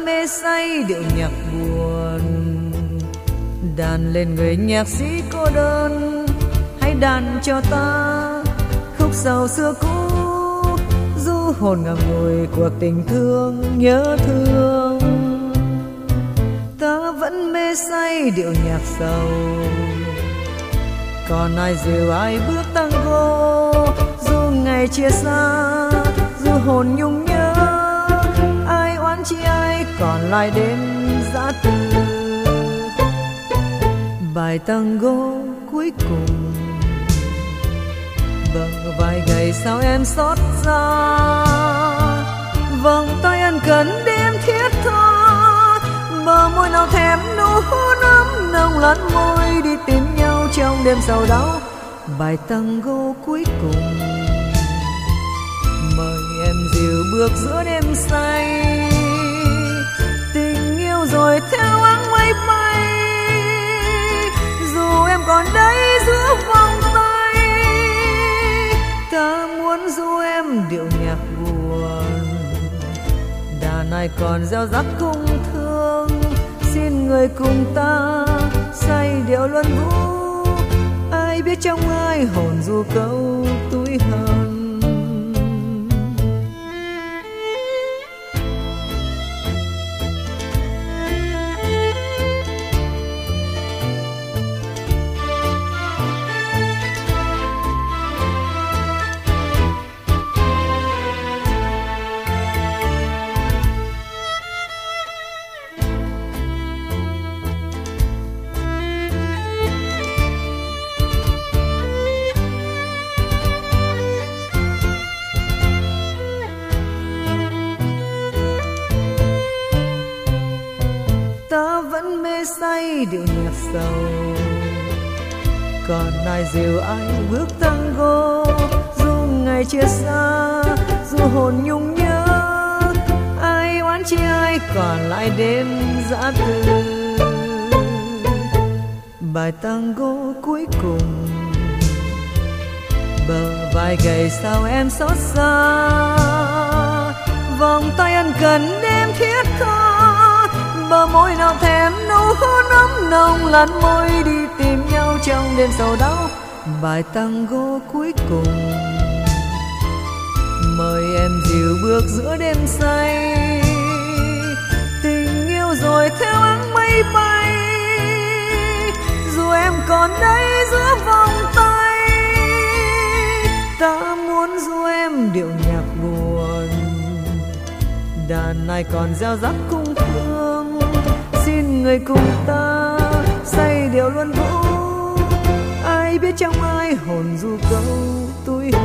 mê say điệu nhạc buồn. Đàn lên người nhạc sĩ cô đơn, hãy đàn cho ta khúc sầu xưa cũ, du hồn ngậm ngùi cuộc tình thương nhớ thương. Ta vẫn mê say điệu nhạc sầu, còn ai dìu ai bước tango, dù ngày chia xa, dù hồn nhung nhớ, ai oán chi ai còn lại đến giã từ. Bài tango cuối cùng, bờ vai gầy sao em xót xa, vòng tay ân cần đêm thiết tha, bờ môi nào thèm nụ hôn ấm nồng lăn môi đi tìm nhau trong đêm sầu đau. Bài tango cuối cùng, mời em dìu bước giữa đêm say, tình yêu rồi theo áng mây bay, dù em còn đây giữa vòng tay. Ta muốn du em điệu nhạc buồn, đàn ai còn gieo rắc cung thương, xin người cùng ta say điệu luân vũ, ai biết trong ai hồn du câu túi hờn. Ta vẫn mê say điệu nhạc sầu, còn ai dìu ai bước tango, dù ngày chia xa, dù hồn nhung nhớ, ai oán chi ai còn lại đêm giã từ. Bài tango cuối cùng, bờ vai gầy sao em xót xa, vòng tay ân cần đêm thiết tha, bờ môi nào thèm nụ hôn ấm nồng lăn môi đi tìm nhau trong đêm sầu đau. Bài tango cuối cùng, mời em dìu bước giữa đêm say, tình yêu rồi theo áng mây bay, dù em còn đây giữa vòng tay. Ta muốn du em điệu nhạc buồn, đàn ai còn gieo rắc cung thương, xin người cùng ta say điệu luân vũ, ai biết trong ai hồn du câu túi